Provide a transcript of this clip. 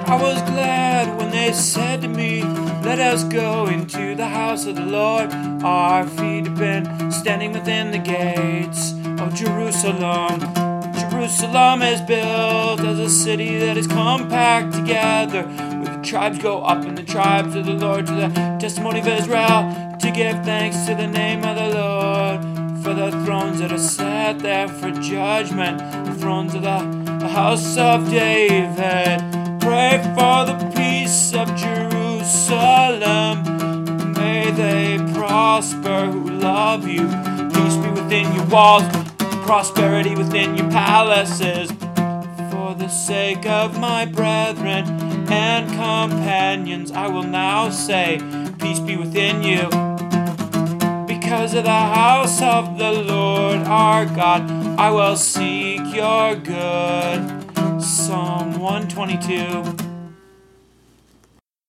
I was glad when they said to me, let us go into the house of the Lord. Our feet have been standing within the gates of Jerusalem. Jerusalem is built as a city that is compact together, where the tribes go up and the tribes of the Lord to the testimony of Israel, to give thanks to the name of the Lord. For the thrones that are set there for judgment, the thrones of the house of David. Pray for the peace of Jerusalem. May they prosper who love you. Peace be within your walls, prosperity within your palaces. For the sake of my brethren and companions, I will now say, peace be within you. Because of the house of the Lord our God, I will seek your good. Psalm 122.